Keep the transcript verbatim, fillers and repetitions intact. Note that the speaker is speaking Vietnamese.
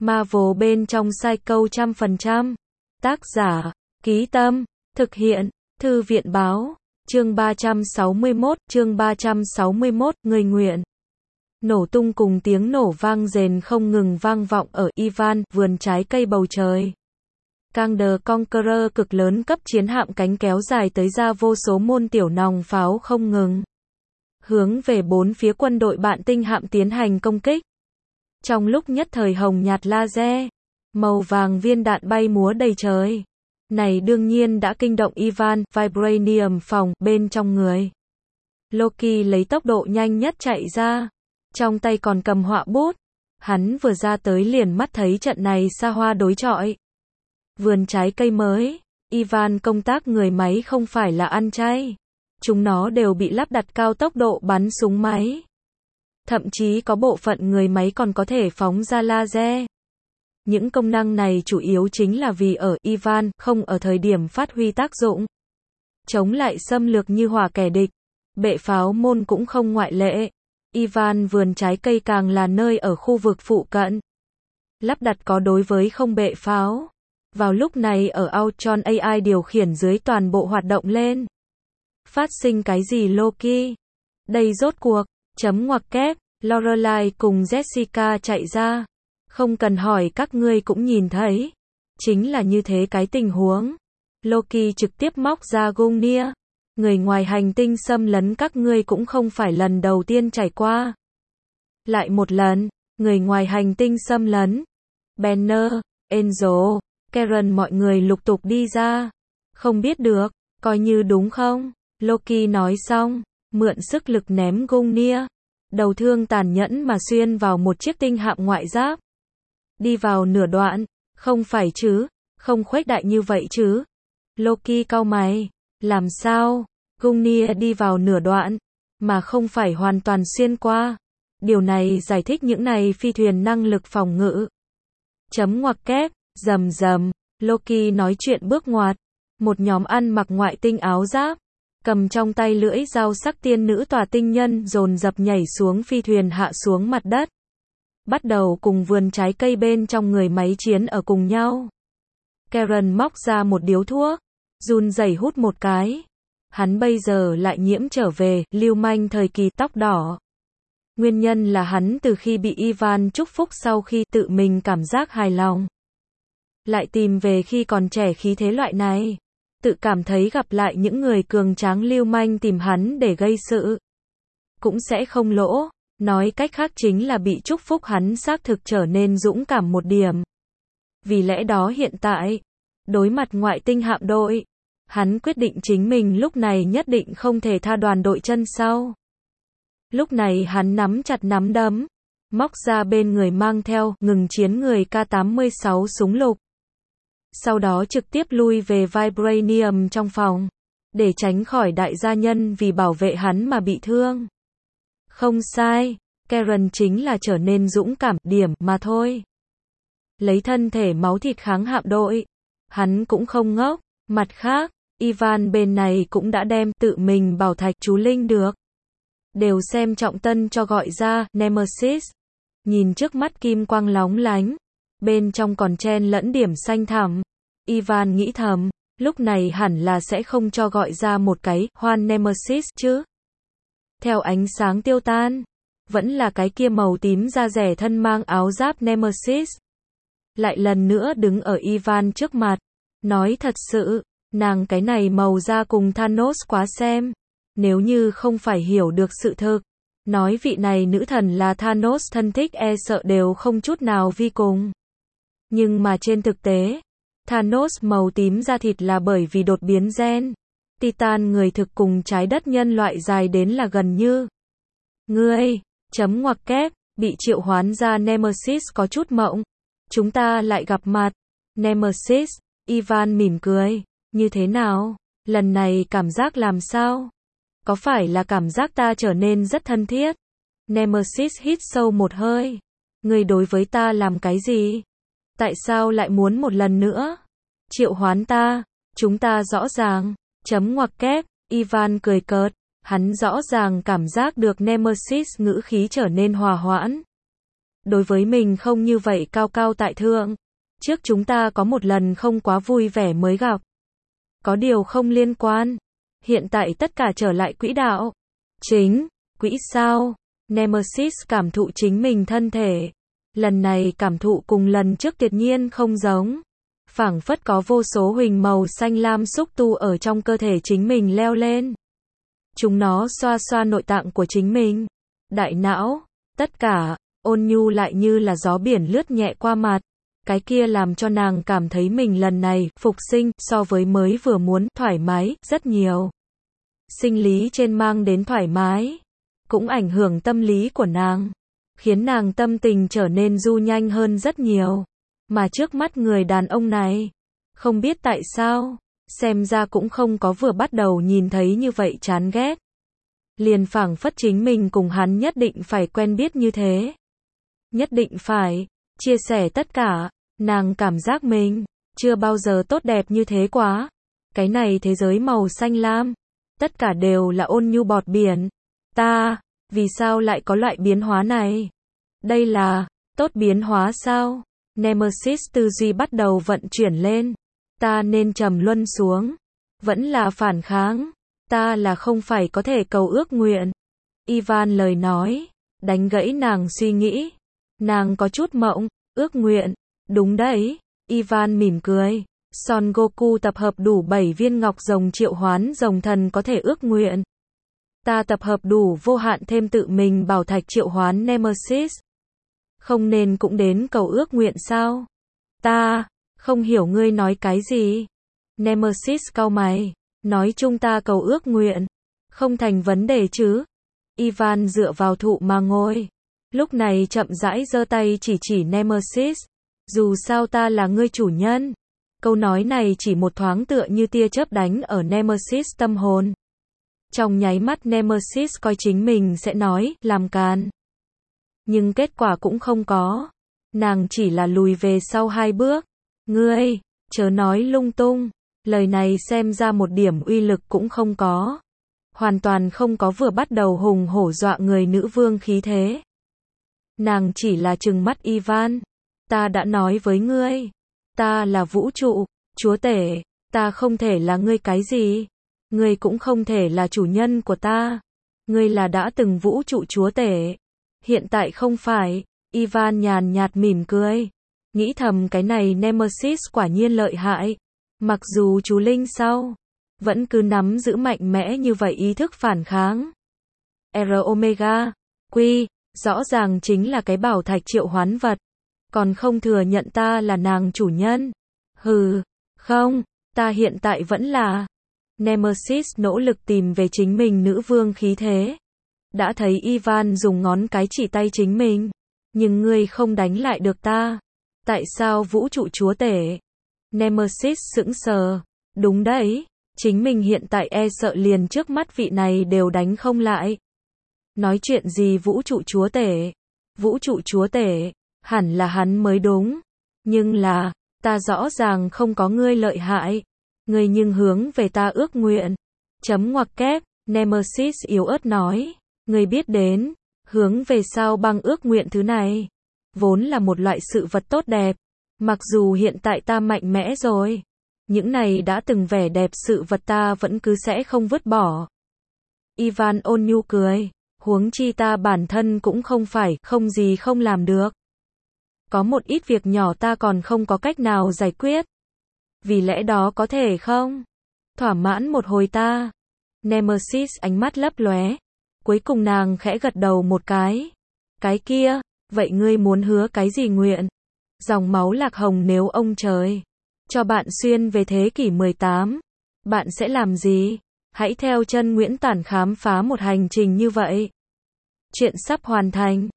Marvel bên trong Psycho trăm phần trăm. Tác giả, Ký Tâm, thực hiện, Thư viện Báo, chương ba trăm sáu mươi mốt, chương ba trăm sáu mươi mốt, người nguyện. Nổ tung cùng tiếng nổ vang rền không ngừng vang vọng ở Ivan, vườn trái cây bầu trời. Kang the Conqueror cực lớn cấp chiến hạm cánh kéo dài tới ra vô số môn tiểu nòng pháo không ngừng. Hướng về bốn phía quân đội bạn tinh hạm tiến hành công kích. Trong lúc nhất thời hồng nhạt laser, màu vàng viên đạn bay múa đầy trời. Này đương nhiên đã kinh động Ivan, Vibranium phòng, bên trong người. Loki lấy tốc độ nhanh nhất chạy ra. Trong tay còn cầm họa bút. Hắn vừa ra tới liền mắt thấy trận này xa hoa đối chọi. Vườn trái cây mới. Ivan công tác người máy không phải là ăn chay. Chúng nó đều bị lắp đặt cao tốc độ bắn súng máy. Thậm chí có bộ phận người máy còn có thể phóng ra laser. Những công năng này chủ yếu chính là vì ở Ivan không ở thời điểm phát huy tác dụng. Chống lại xâm lược như hỏa kẻ địch. Bệ pháo môn cũng không ngoại lệ. Ivan vườn trái cây càng là nơi ở khu vực phụ cận. Lắp đặt có đối với không bệ pháo. Vào lúc này ở Ultron a i điều khiển dưới toàn bộ hoạt động lên. Phát sinh cái gì Loki? Đây rốt cuộc, chấm ngoặc kép, Lorelai cùng Jessica chạy ra. Không cần hỏi các ngươi cũng nhìn thấy. Chính là như thế cái tình huống. Loki trực tiếp móc ra Gungnir. Người ngoài hành tinh xâm lấn các ngươi cũng không phải lần đầu tiên trải qua. Lại một lần, người ngoài hành tinh xâm lấn. Banner, Angel, Karen mọi người lục tục đi ra. Không biết được, coi như đúng không? Loki nói xong, mượn sức lực ném Gungnir. Đầu thương tàn nhẫn mà xuyên vào một chiếc tinh hạm ngoại giáp. Đi vào nửa đoạn, không phải chứ, không khuếch đại như vậy chứ. Loki cau mày, làm sao? Gungnir đi vào nửa đoạn, mà không phải hoàn toàn xuyên qua. Điều này giải thích những này phi thuyền năng lực phòng ngự. Chấm ngoặc kép, rầm rầm, Loki nói chuyện bước ngoặt. Một nhóm ăn mặc ngoại tinh áo giáp, cầm trong tay lưỡi dao sắc tiên nữ tòa tinh nhân dồn dập nhảy xuống phi thuyền hạ xuống mặt đất. Bắt đầu cùng vườn trái cây bên trong người máy chiến ở cùng nhau. Karen móc ra một điếu thuốc, run rẩy hút một cái. Hắn bây giờ lại nhiễm trở về, lưu manh thời kỳ tóc đỏ. Nguyên nhân là hắn từ khi bị Ivan chúc phúc sau khi tự mình cảm giác hài lòng. Lại tìm về khi còn trẻ khí thế loại này. Tự cảm thấy gặp lại những người cường tráng lưu manh tìm hắn để gây sự. Cũng sẽ không lỗ. Nói cách khác chính là bị chúc phúc hắn xác thực trở nên dũng cảm một điểm. Vì lẽ đó hiện tại, đối mặt ngoại tinh hạm đội, hắn quyết định chính mình lúc này nhất định không thể tha đoàn đội chân sau. Lúc này hắn nắm chặt nắm đấm, móc ra bên người mang theo ngừng chiến người K tám mươi sáu súng lục. Sau đó trực tiếp lui về Vibranium trong phòng, để tránh khỏi đại gia nhân vì bảo vệ hắn mà bị thương. Không sai, Karen chính là trở nên dũng cảm điểm mà thôi. Lấy thân thể máu thịt kháng hạm đội. Hắn cũng không ngốc. Mặt khác, Ivan bên này cũng đã đem tự mình bảo thạch chú linh được. Đều xem trọng tân cho gọi ra Nemesis. Nhìn trước mắt kim quang lóng lánh. Bên trong còn chen lẫn điểm xanh thẳm. Ivan nghĩ thầm, lúc này hẳn là sẽ không cho gọi ra một cái hoan Nemesis chứ. Theo ánh sáng tiêu tan, vẫn là cái kia màu tím da rẻ thân mang áo giáp Nemesis. Lại lần nữa đứng ở Ivan trước mặt. Nói thật sự, nàng cái này màu da cùng Thanos quá xem. Nếu như không phải hiểu được sự thực, nói vị này nữ thần là Thanos thân thích e sợ đều không chút nào vi cùng. Nhưng mà trên thực tế, Thanos màu tím da thịt là bởi vì đột biến gen. Titan người thực cùng trái đất nhân loại dài đến là gần như. Ngươi, chấm ngoặc kép, bị triệu hoán ra Nemesis có chút mộng. Chúng ta lại gặp mặt. Nemesis, Ivan mỉm cười. Như thế nào? Lần này cảm giác làm sao? Có phải là cảm giác ta trở nên rất thân thiết? Nemesis hít sâu một hơi. Ngươi đối với ta làm cái gì? Tại sao lại muốn một lần nữa? Triệu hoán ta, chúng ta rõ ràng. Chấm ngoặc kép, Ivan cười cợt. Hắn rõ ràng cảm giác được Nemesis ngữ khí trở nên hòa hoãn. đối với mình không như vậy cao cao tại thượng. Trước chúng ta có một lần không quá vui vẻ mới gặp. Có điều không liên quan. Hiện tại tất cả trở lại quỹ đạo. Chính, quỹ sao? Nemesis cảm thụ chính mình thân thể. Lần này cảm thụ cùng lần trước tuyệt nhiên không giống. Phảng phất có vô số huỳnh màu xanh lam xúc tu ở trong cơ thể chính mình leo lên. Chúng nó xoa xoa nội tạng của chính mình. Đại não, tất cả, ôn nhu lại như là gió biển lướt nhẹ qua mặt. Cái kia làm cho nàng cảm thấy mình lần này phục sinh so với mới vừa muốn thoải mái rất nhiều. Sinh lý trên mang đến thoải mái, cũng ảnh hưởng tâm lý của nàng, khiến nàng tâm tình trở nên du nhanh hơn rất nhiều. Mà trước mắt người đàn ông này, không biết tại sao, xem ra cũng không có vừa bắt đầu nhìn thấy như vậy chán ghét. Liền phảng phất chính mình cùng hắn nhất định phải quen biết như thế. Nhất định phải chia sẻ tất cả, nàng cảm giác mình chưa bao giờ tốt đẹp như thế quá. Cái này thế giới màu xanh lam, tất cả đều là ôn nhu bọt biển. Ta, vì sao lại có loại biến hóa này? Đây là tốt biến hóa sao? Nemesis tư duy bắt đầu vận chuyển lên. Ta nên trầm luân xuống, vẫn là phản kháng. Ta là không phải có thể cầu ước nguyện. Ivan lời nói đánh gãy nàng suy nghĩ. Nàng có chút mộng. Ước nguyện, đúng đấy. Ivan mỉm cười. Son Goku tập hợp đủ bảy viên ngọc rồng triệu hoán rồng thần có thể ước nguyện. Ta tập hợp đủ vô hạn thêm tự mình bảo thạch triệu hoán Nemesis. Không nên cũng đến cầu ước nguyện sao? Ta không hiểu ngươi nói cái gì. Nemesis cau mày. Nói chung ta cầu ước nguyện. Không thành vấn đề chứ. Ivan dựa vào thụ mà ngồi. Lúc này chậm rãi giơ tay chỉ chỉ Nemesis. Dù sao ta là ngươi chủ nhân. Câu nói này chỉ một thoáng tựa như tia chớp đánh ở Nemesis tâm hồn. Trong nháy mắt Nemesis coi chính mình sẽ nói, làm càn. Nhưng kết quả cũng không có. Nàng chỉ là lùi về sau hai bước. Ngươi, chớ nói lung tung. Lời này xem ra một điểm uy lực cũng không có. Hoàn toàn không có vừa bắt đầu hùng hổ dọa người nữ vương khí thế. Nàng chỉ là trừng mắt Ivan. Ta đã nói với ngươi. Ta là vũ trụ, chúa tể. Ta không thể là ngươi cái gì. Ngươi cũng không thể là chủ nhân của ta. Ngươi là đã từng vũ trụ chúa tể. Hiện tại không phải. Ivan nhàn nhạt mỉm cười. Nghĩ thầm cái này Nemesis quả nhiên lợi hại. Mặc dù chú Linh sau vẫn cứ nắm giữ mạnh mẽ như vậy ý thức phản kháng. R Omega, Quy, rõ ràng chính là cái bảo thạch triệu hoán vật. Còn không thừa nhận ta là nàng chủ nhân. Hừ, không, ta hiện tại vẫn là. Nemesis nỗ lực tìm về chính mình nữ vương khí thế. Đã thấy Ivan dùng ngón cái chỉ tay chính mình. Nhưng ngươi không đánh lại được ta. Tại sao vũ trụ chúa tể? Nemesis sững sờ. Đúng đấy, chính mình hiện tại e sợ liền trước mắt vị này đều đánh không lại. Nói chuyện gì vũ trụ chúa tể? Vũ trụ chúa tể, hẳn là hắn mới đúng. Nhưng là, ta rõ ràng không có ngươi lợi hại. Ngươi nhưng hướng về ta ước nguyện. Chấm ngoặc kép, Nemesis yếu ớt nói. Ngươi biết đến, hướng về sao băng ước nguyện thứ này. Vốn là một loại sự vật tốt đẹp. Mặc dù hiện tại ta mạnh mẽ rồi. Những này đã từng vẻ đẹp sự vật ta vẫn cứ sẽ không vứt bỏ. Ivan ôn nhu cười. Huống chi ta bản thân cũng không phải không gì không làm được. Có một ít việc nhỏ ta còn không có cách nào giải quyết. Vì lẽ đó có thể không? Thỏa mãn một hồi ta. Nemesis ánh mắt lấp lóe. Cuối cùng nàng khẽ gật đầu một cái. Cái kia, vậy ngươi muốn hứa cái gì nguyện? Dòng máu lạc hồng nếu ông trời cho bạn xuyên về thế kỷ mười tám, bạn sẽ làm gì? Hãy theo chân Nguyễn Tản khám phá một hành trình như vậy. Chuyện sắp hoàn thành.